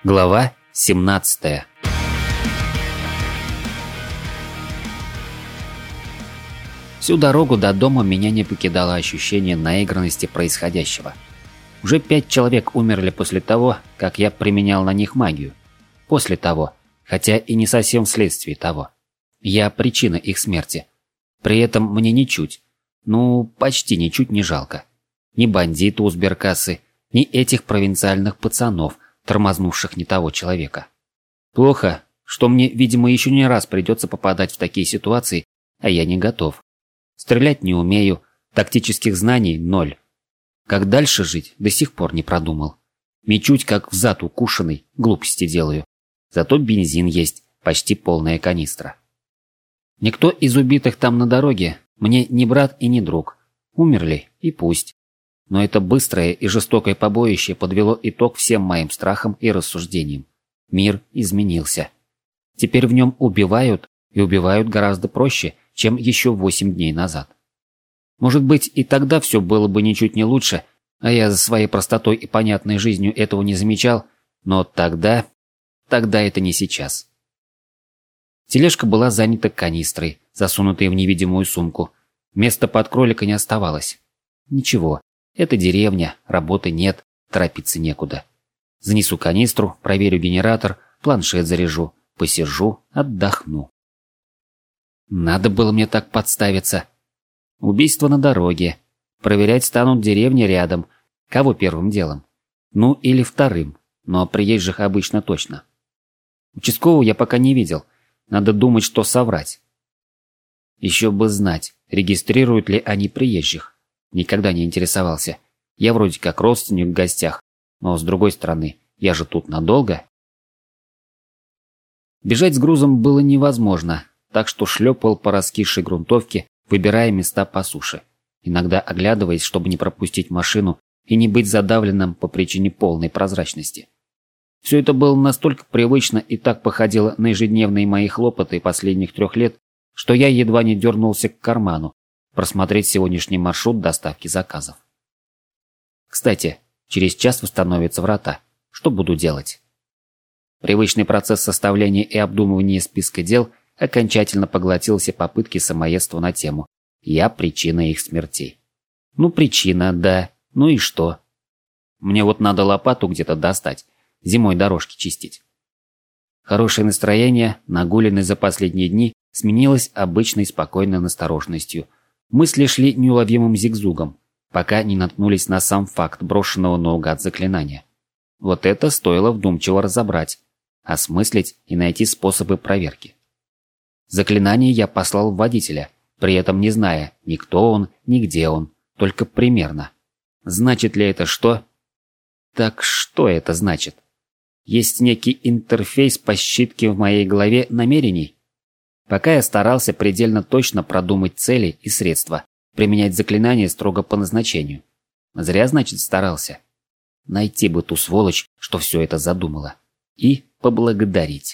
Глава 17. Всю дорогу до дома меня не покидало ощущение наигранности происходящего. Уже 5 человек умерли после того, как я применял на них магию. После того, хотя и не совсем вследствие того. Я причина их смерти. При этом мне ничуть, почти ничуть не жалко. Ни бандита у сберкассы, ни этих провинциальных пацанов, тормознувших не того человека. Плохо, что мне, видимо, еще не раз придется попадать в такие ситуации, а я не готов. Стрелять не умею, тактических знаний – 0. Как дальше жить, до сих пор не продумал. Мечуть, как взад укушенный, глупости делаю. Зато бензин есть, почти полная канистра. Никто из убитых там на дороге мне не брат и не друг. Умерли, и пусть. Но это быстрое и жестокое побоище подвело итог всем моим страхам и рассуждениям. Мир изменился. Теперь в нем убивают, и убивают гораздо проще, чем еще 8 дней назад. Может быть, и тогда все было бы ничуть не лучше, а я за своей простотой и понятной жизнью этого не замечал, но тогда это не сейчас. Тележка была занята канистрой, засунутой в невидимую сумку. Места под кролика не оставалось. Ничего, это деревня, работы нет, торопиться некуда. Занесу канистру, проверю генератор, планшет заряжу, посижу, отдохну. Надо было мне так подставиться. Убийство на дороге. Проверять станут деревни рядом. Кого первым делом? Или вторым, но приезжих обычно точно. Участкового я пока не видел. Надо думать, что соврать. Еще бы знать, регистрируют ли они приезжих. Никогда не интересовался. Я вроде как родственник в гостях, но с другой стороны, я же тут надолго. Бежать с грузом было невозможно, так что шлепал по раскисшей грунтовке, выбирая места по суше, иногда оглядываясь, чтобы не пропустить машину и не быть задавленным по причине полной прозрачности. Все это было настолько привычно и так походило на ежедневные мои хлопоты последних 3 лет, что я едва не дернулся к карману, просмотреть сегодняшний маршрут доставки заказов. Кстати, через час восстановятся врата. Что буду делать? Привычный процесс составления и обдумывания списка дел окончательно поглотил все попытки самоедства на тему «Я причина их смертей». Причина, да, и что? Мне вот надо лопату где-то достать, зимой дорожки чистить. Хорошее настроение, нагуленное за последние дни, сменилось обычной спокойной настороженностью. Мысли шли неуловимым зигзугом, пока не наткнулись на сам факт брошенного наугад заклинания. Вот это стоило вдумчиво разобрать, осмыслить и найти способы проверки. Заклинание я послал в водителя, при этом не зная ни кто он, ни где он, только примерно. Значит ли это что? Так что это значит? Есть некий интерфейс по считке в моей голове намерений? Пока я старался предельно точно продумать цели и средства, применять заклинания строго по назначению. Зря, значит, старался. Найти бы ту сволочь, что все это задумала. И поблагодарить.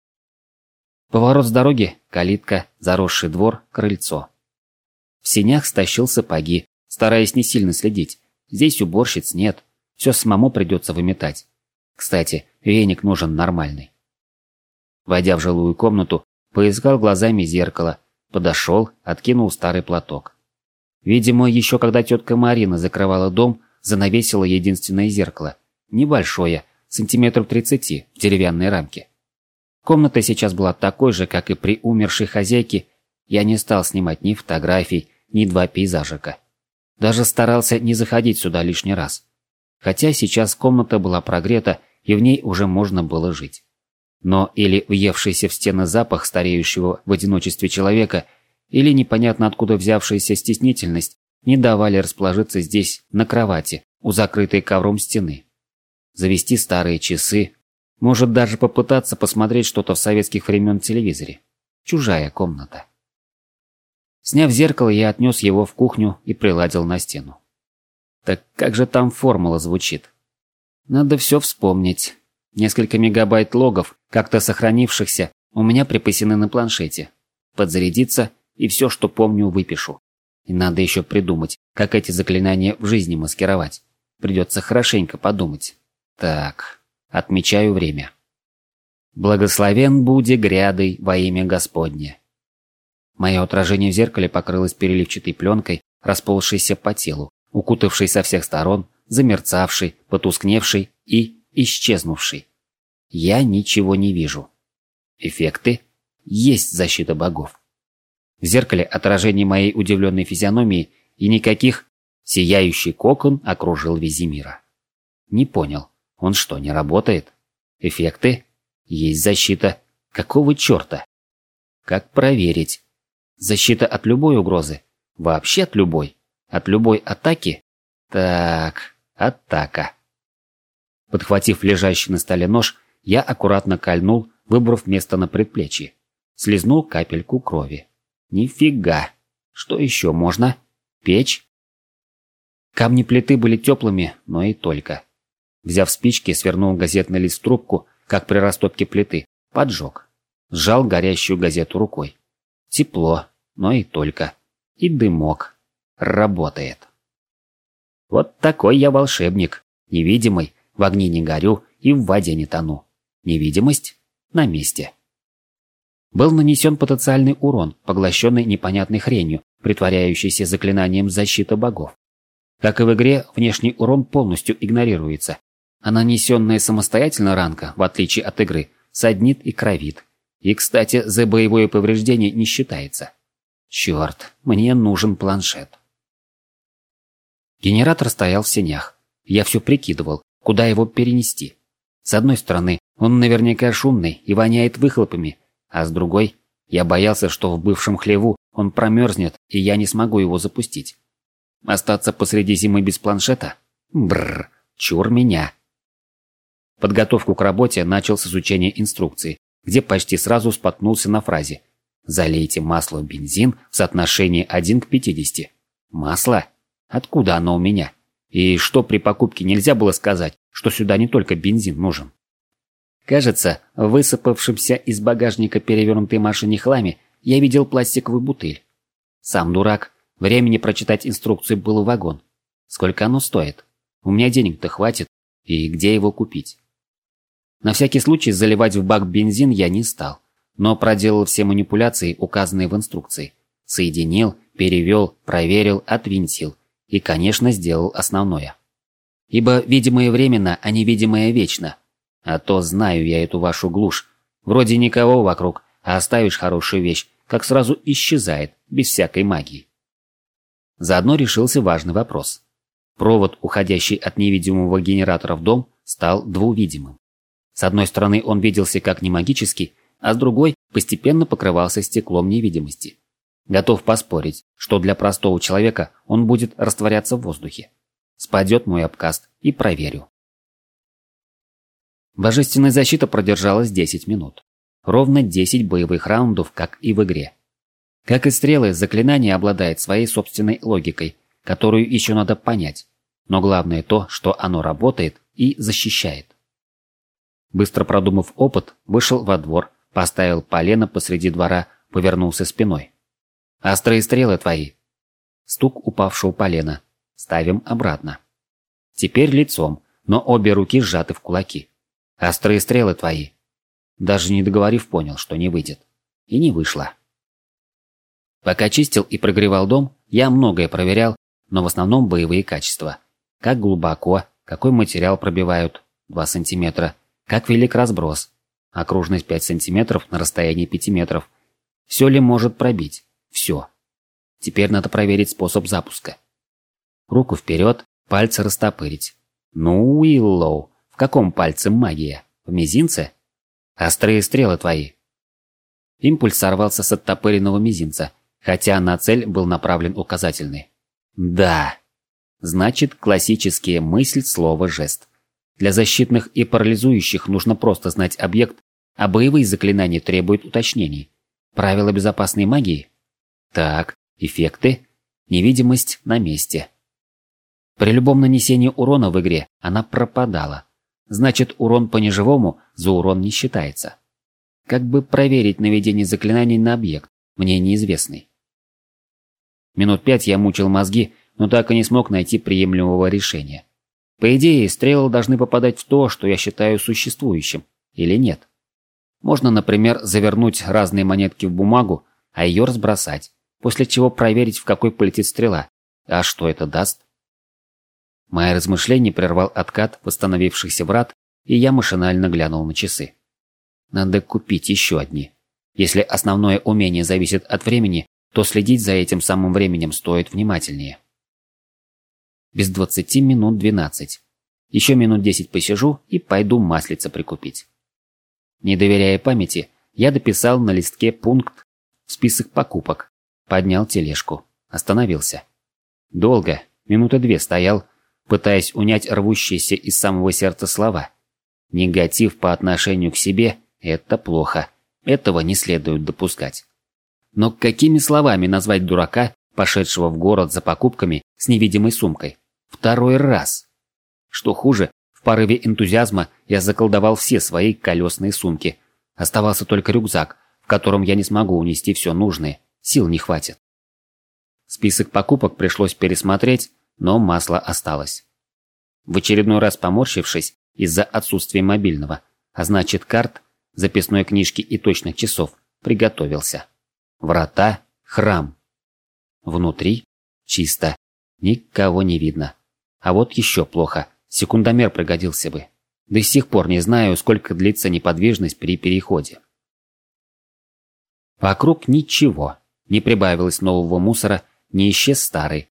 Поворот с дороги, калитка, заросший двор, крыльцо. В сенях стащил сапоги, стараясь не сильно следить. Здесь уборщиц нет, все самому придется выметать. Кстати, веник нужен нормальный. Войдя в жилую комнату, поискал глазами зеркало, подошел, откинул старый платок. Видимо, еще когда тетка Марина закрывала дом, занавесила единственное зеркало. Небольшое, сантиметров 30, в деревянной рамке. Комната сейчас была такой же, как и при умершей хозяйке. Я не стал снимать ни фотографий, ни 2 пейзажика. Даже старался не заходить сюда лишний раз. Хотя сейчас комната была прогрета, и в ней уже можно было жить. Но или въевшийся в стены запах стареющего в одиночестве человека, или непонятно откуда взявшаяся стеснительность не давали расположиться здесь, на кровати, у закрытой ковром стены. Завести старые часы, может даже попытаться посмотреть что-то в советских времен телевизоре. Чужая комната. Сняв зеркало, я отнес его в кухню и приладил на стену. Так как же там формула звучит? Надо все вспомнить. Несколько мегабайт логов, как-то сохранившихся, у меня припасены на планшете. Подзарядиться и все, что помню, выпишу. И надо еще придумать, как эти заклинания в жизни маскировать. Придется хорошенько подумать. Так, Отмечаю время. Благословен буди грядой во имя Господне. Мое отражение в зеркале покрылось переливчатой пленкой, расползшейся по телу, укутавшей со всех сторон, замерцавшей, потускневшей и исчезнувшей. Я ничего не вижу. Эффекты? Есть защита богов. В зеркале отражение моей удивленной физиономии и никаких сияющий кокон окружил Визимира. Не понял, он что, не работает? Эффекты? Есть защита. Какого черта? Как проверить? Защита от любой угрозы? Вообще от любой? От любой атаки? Так, атака. Подхватив лежащий на столе нож, я аккуратно кольнул, выбрав место на предплечье. Слизнул капельку крови. Нифига. Что еще можно? Печь? Камни плиты были теплыми, но и только. Взяв спички, свернул газетный лист в трубку, как при растопке плиты, поджег. Сжал горящую газету рукой. Тепло, но и только. И дымок. Работает. Вот такой я волшебник. Невидимый, в огне не горю и в воде не тону. Невидимость на месте. Был нанесен потенциальный урон, поглощенный непонятной хренью, притворяющейся заклинанием защиты богов. Как и в игре, внешний урон полностью игнорируется, а нанесенная самостоятельно ранка, в отличие от игры, саднит и кровит. И, кстати, за боевое повреждение не считается. Черт, мне нужен планшет. Генератор стоял в сенях. Я все прикидывал, куда его перенести. С одной стороны, он наверняка шумный и воняет выхлопами, а с другой, я боялся, что в бывшем хлеву он промерзнет, и я не смогу его запустить. Остаться посреди зимы без планшета? Бррр, чур меня. Подготовку к работе начал с изучения инструкции, где почти сразу споткнулся на фразе «Залейте масло в бензин в соотношении 1 к 50». Масло? Откуда оно у меня? И что при покупке нельзя было сказать, что сюда не только бензин нужен? Кажется, в высыпавшемся из багажника перевернутой машине хламе я видел пластиковую бутыль. Сам дурак. Времени прочитать инструкцию было вагон. Сколько оно стоит? У меня денег-то хватит. И где его купить? На всякий случай заливать в бак бензин я не стал, но проделал все манипуляции, указанные в инструкции. Соединил, перевел, проверил, отвинтил. И, конечно, сделал основное. Ибо видимое временно, а невидимое вечно. А то знаю я эту вашу глушь. Вроде никого вокруг, а оставишь хорошую вещь, как сразу исчезает, без всякой магии. Заодно решился важный вопрос. Провод, уходящий от невидимого генератора в дом, стал двувидимым. С одной стороны он виделся как не магический, а с другой постепенно покрывался стеклом невидимости. Готов поспорить, что для простого человека он будет растворяться в воздухе. Спадет мой обкаст и проверю. Божественная защита продержалась 10 минут. Ровно 10 боевых раундов, как и в игре. Как и стрелы, заклинание обладает своей собственной логикой, которую еще надо понять. Но главное то, что оно работает и защищает. Быстро продумав опыт, вышел во двор, поставил полено посреди двора, повернулся спиной. «Острые стрелы твои!» Стук упавшего полена. Ставим обратно. Теперь лицом, но обе руки сжаты в кулаки. «Острые стрелы твои!» Даже не договорив, понял, что не выйдет. И не вышло. Пока чистил и прогревал дом, я многое проверял, но в основном боевые качества. Как глубоко, какой материал пробивают, 2 сантиметра, как велик разброс, окружность 5 сантиметров на расстоянии 5 метров. Все ли может пробить? Все. Теперь надо проверить способ запуска. Руку вперед, пальцы растопырить. Ну, Уиллоу, в каком пальце магия? В мизинце? Острые стрелы твои. Импульс сорвался с оттопыренного мизинца, хотя на цель был направлен указательный. Да. Значит, классические мысль, слово, жест. Для защитных и парализующих нужно просто знать объект, а боевые заклинания требуют уточнений. Правила безопасной магии? Так, эффекты. Невидимость на месте. При любом нанесении урона в игре она пропадала. Значит, урон по неживому за урон не считается. Как бы проверить наведение заклинаний на объект, мне неизвестный. Минут 5 я мучил мозги, но так и не смог найти приемлемого решения. По идее, стрелы должны попадать в то, что я считаю существующим, или нет. Можно, например, завернуть разные монетки в бумагу, а ее разбросать, после чего проверить, в какой полетит стрела. А что это даст? Мои размышления прервал откат восстановившихся врат, и я машинально глянул на часы. Надо купить еще одни. Если основное умение зависит от времени, то следить за этим самым временем стоит внимательнее. Без 20 минут 12. Еще минут 10 посижу и пойду маслица прикупить. Не доверяя памяти, я дописал на листке пункт в список покупок, поднял тележку, остановился. Долго, минуты 2 стоял, пытаясь унять рвущиеся из самого сердца слова. Негатив по отношению к себе – это плохо, этого не следует допускать. Но какими словами назвать дурака, пошедшего в город за покупками с невидимой сумкой? Второй раз. Что хуже, в порыве энтузиазма я заколдовал все свои колесные сумки. Оставался только рюкзак, в котором я не смогу унести все нужное, сил не хватит. Список покупок пришлось пересмотреть, но масло осталось. В очередной раз поморщившись из-за отсутствия мобильного, а значит карт, записной книжки и точных часов, приготовился. Врата, храм. Внутри чисто, никого не видно. А вот еще плохо, секундомер пригодился бы. До сих пор не знаю, сколько длится неподвижность при переходе. Вокруг ничего, не прибавилось нового мусора, не исчез старый.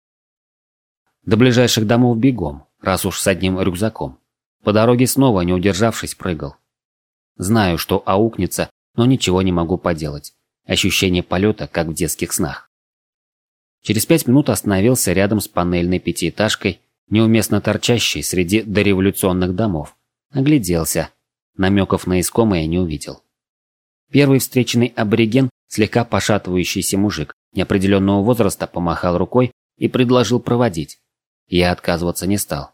До ближайших домов бегом, раз уж с одним рюкзаком. По дороге снова, не удержавшись, прыгал. Знаю, что аукнется, но ничего не могу поделать. Ощущение полета, как в детских снах. Через 5 минут остановился рядом с панельной пятиэтажкой, неуместно торчащей среди дореволюционных домов. Огляделся. Намеков на искомое не увидел. Первый встреченный абориген, слегка пошатывающийся мужик, неопределенного возраста, помахал рукой и предложил проводить. Я отказываться не стал.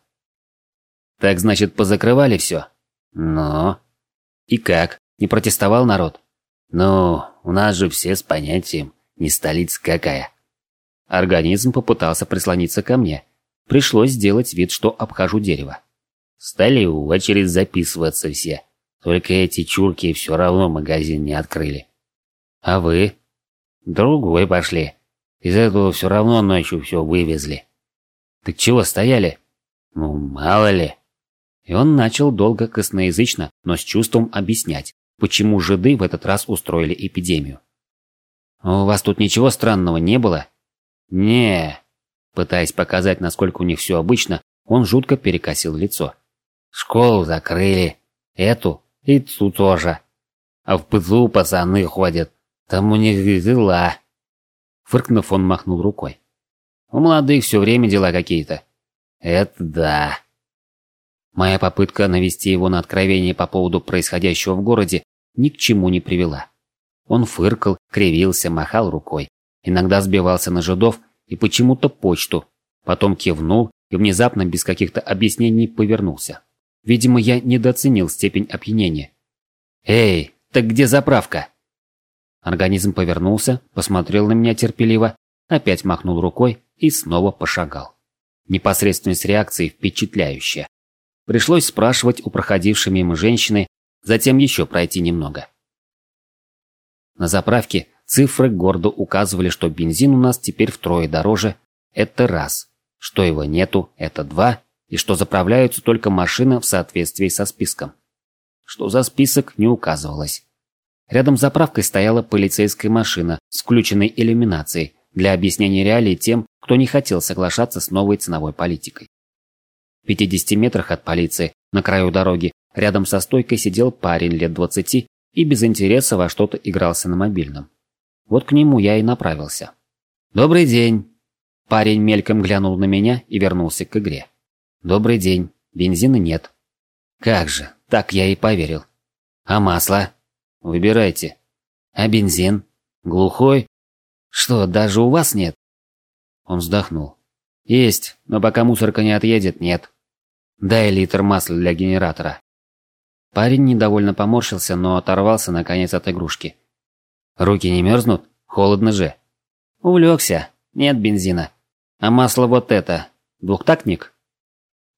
«Так, значит, позакрывали все?» «Ну?» «И как? Не протестовал народ?» «Ну, у нас же все с понятием, не столица какая». Организм попытался прислониться ко мне. Пришлось сделать вид, что обхожу дерево. Стали в очередь записываться все. Только эти чурки все равно магазин не открыли. А вы? Другой пошли. Из этого все равно ночью все вывезли. Так чего стояли? Ну, мало ли. И он начал долго косноязычно, но с чувством объяснять, почему жиды в этот раз устроили эпидемию. «У вас тут ничего странного не было?» «Не». Пытаясь показать, насколько у них все обычно, он жутко перекосил лицо. «Школу закрыли. Эту и ту тоже. А в ПТУ пацаны ходят. Там у них дела». Фыркнув, он махнул рукой. «У молодых все время дела какие-то». «Это да». Моя попытка навести его на откровение по поводу происходящего в городе ни к чему не привела. Он фыркал, кривился, махал рукой. Иногда сбивался на жидов и почему-то почту. Потом кивнул и внезапно без каких-то объяснений повернулся. Видимо, я недооценил степень опьянения. «Эй, так где заправка?» Организм повернулся, посмотрел на меня терпеливо, опять махнул рукой и снова пошагал. Непосредственность реакции впечатляющая. Пришлось спрашивать у проходившей мимо женщины, затем еще пройти немного. На заправке цифры гордо указывали, что бензин у нас теперь втрое дороже. Это раз. Что его нету, это два. И что заправляются только машины в соответствии со списком. Что за список, не указывалось. Рядом с заправкой стояла полицейская машина с включенной иллюминацией для объяснения реалий тем, кто не хотел соглашаться с новой ценовой политикой. В 50 метрах от полиции, на краю дороги, рядом со стойкой сидел парень лет 20 и без интереса во что-то игрался на мобильном. Вот к нему я и направился. «Добрый день!» Парень мельком глянул на меня и вернулся к игре. «Добрый день. Бензина нет». «Как же, так я и поверил». «А масло?» «Выбирайте». «А бензин?» «Глухой?» «Что, даже у вас нет?» Он вздохнул. «Есть, но пока мусорка не отъедет, нет. Дай литр масла для генератора». Парень недовольно поморщился, но оторвался наконец от игрушки. «Руки не мерзнут? Холодно же». «Увлекся. Нет бензина. А масло вот это. Двухтактник?»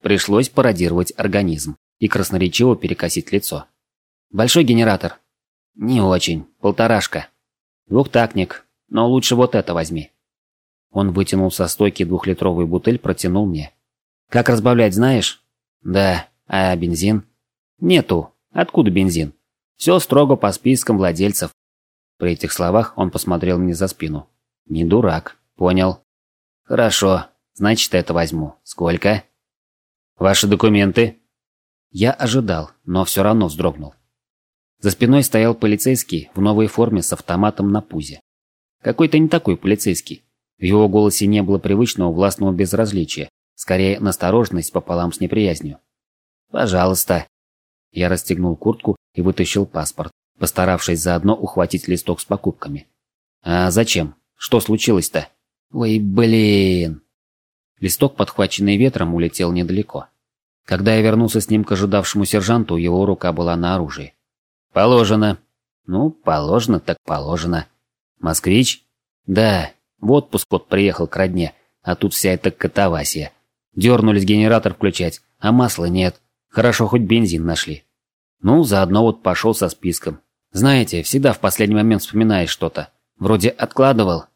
Пришлось пародировать организм и красноречиво перекосить лицо. «Большой генератор?» «Не очень. 1,5. Двухтактник. Но лучше вот это возьми». Он вытянул со стойки 2-литровую бутыль, протянул мне. «Как разбавлять, знаешь?» «Да. А бензин?» «Нету. Откуда бензин? Все строго по спискам владельцев». При этих словах он посмотрел мне за спину. «Не дурак. Понял». «Хорошо. Значит, это возьму. Сколько?» «Ваши документы?» Я ожидал, но все равно вздрогнул. За спиной стоял полицейский в новой форме с автоматом на пузе. Какой-то не такой полицейский. В его голосе не было привычного властного безразличия, скорее настороженность пополам с неприязнью. «Пожалуйста». Я расстегнул куртку и вытащил паспорт, постаравшись заодно ухватить листок с покупками. «А зачем? Что случилось-то?» «Ой, блин!» Листок, подхваченный ветром, улетел недалеко. Когда я вернулся с ним к ожидавшему сержанту, его рука была на оружии. «Положено». «Ну, положено так положено». «Москвич?» «Да, в отпуск вот приехал к родне, а тут вся эта катавасия. Дернулись генератор включать, а масла нет. Хорошо, хоть бензин нашли. Ну, заодно вот пошел со списком. Знаете, всегда в последний момент вспоминаешь что-то. Вроде откладывал».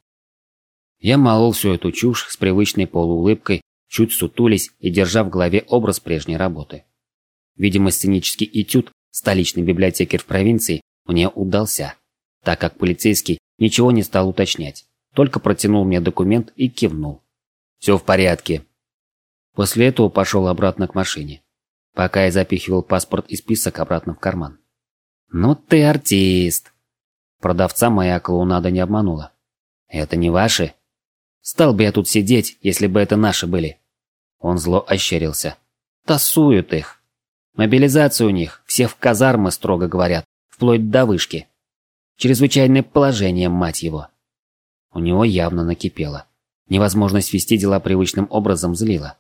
Я молол всю эту чушь с привычной полуулыбкой, чуть сутулись и держа в голове образ прежней работы. Видимо, сценический этюд «Столичный библиотекарь в провинции» мне удался, так как полицейский ничего не стал уточнять, только протянул мне документ и кивнул. «Все в порядке». После этого пошел обратно к машине, пока я запихивал паспорт и список обратно в карман. «Ну ты артист!» Продавца моя клоунада не обманула. «Это не ваши?» «Стал бы я тут сидеть, если бы это наши были». Он зло ощерился. «Тасуют их. Мобилизация у них, все в казармы строго говорят, вплоть до вышки. Чрезвычайное положение, мать его». У него явно накипело. Невозможность вести дела привычным образом злила.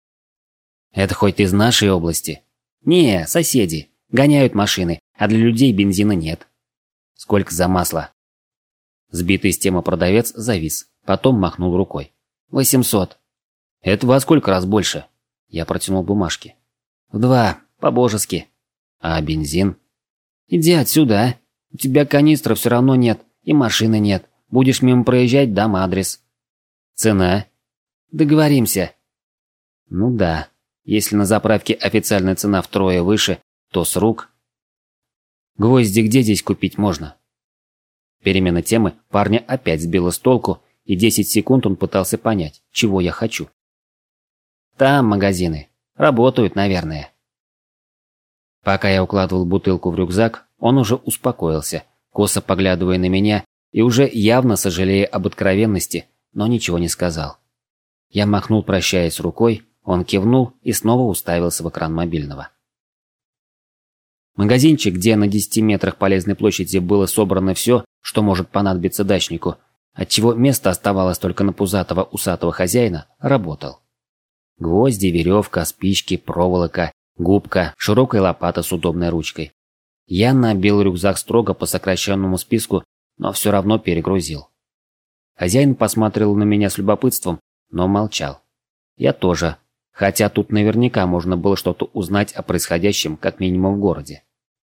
«Это хоть из нашей области?» «Не, соседи. Гоняют машины, а для людей бензина нет». «Сколько за масло?» Сбитый с темы продавец завис, потом махнул рукой. 800. «Это во сколько раз больше?» Я протянул бумажки. «В 2, по-божески». «А бензин?» «Иди отсюда, а? У тебя канистры все равно нет, и машины нет. Будешь мимо проезжать, дам адрес». «Цена?» «Договоримся». «Ну да, если на заправке официальная цена втрое выше, то с рук». «Гвозди где здесь купить можно?» Перемена темы парня опять сбила с толку, и 10 секунд он пытался понять, чего я хочу. «Там магазины. Работают, наверное». Пока я укладывал бутылку в рюкзак, он уже успокоился, косо поглядывая на меня и уже явно сожалея об откровенности, но ничего не сказал. Я махнул, прощаясь рукой, он кивнул и снова уставился в экран мобильного. Магазинчик, где на 10 метрах полезной площади было собрано все, что может понадобиться дачнику, отчего место оставалось только на пузатого усатого хозяина, работал. Гвозди, веревка, спички, проволока, губка, широкая лопата с удобной ручкой. Я набил рюкзак строго по сокращенному списку, но все равно перегрузил. Хозяин посмотрел на меня с любопытством, но молчал. Я тоже, хотя тут наверняка можно было что-то узнать о происходящем как минимум в городе.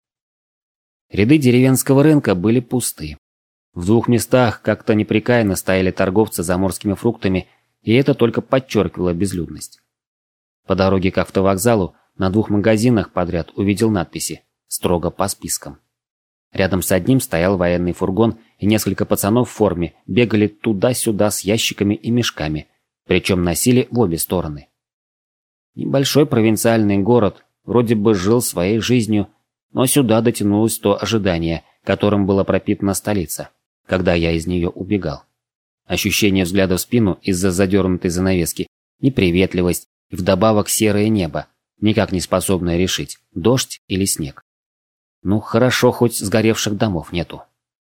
Ряды деревенского рынка были пусты. В 2 местах как-то непрекаянно стояли торговцы заморскими фруктами, и это только подчеркивало безлюдность. По дороге к автовокзалу на 2 магазинах подряд увидел надписи «Строго по спискам». Рядом с одним стоял военный фургон, и несколько пацанов в форме бегали туда-сюда с ящиками и мешками, причем носили в обе стороны. Небольшой провинциальный город вроде бы жил своей жизнью, но сюда дотянулось то ожидание, которым была пропитана столица, когда я из нее убегал. Ощущение взгляда в спину из-за задернутой занавески, неприветливость и вдобавок серое небо, никак не способное решить, дождь или снег. Ну хорошо, хоть сгоревших домов нету.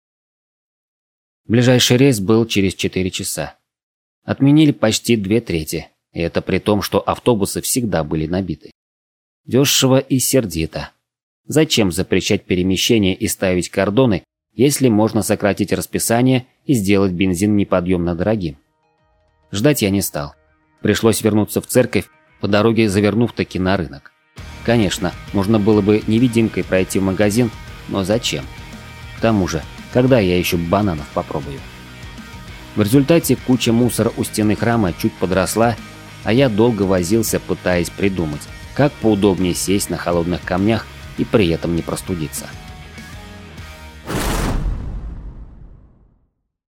Ближайший рейс был через 4 часа. Отменили почти 2/3, и это при том, что автобусы всегда были набиты. Дешево и сердито. Зачем запрещать перемещение и ставить кордоны, если можно сократить расписание и сделать бензин неподъемно дорогим? Ждать я не стал. Пришлось вернуться в церковь, по дороге завернув таки на рынок. Конечно, можно было бы невидимкой пройти в магазин, но зачем? К тому же, когда я еще бананов попробую? В результате куча мусора у стены храма чуть подросла, а я долго возился, пытаясь придумать, как поудобнее сесть на холодных камнях и при этом не простудиться.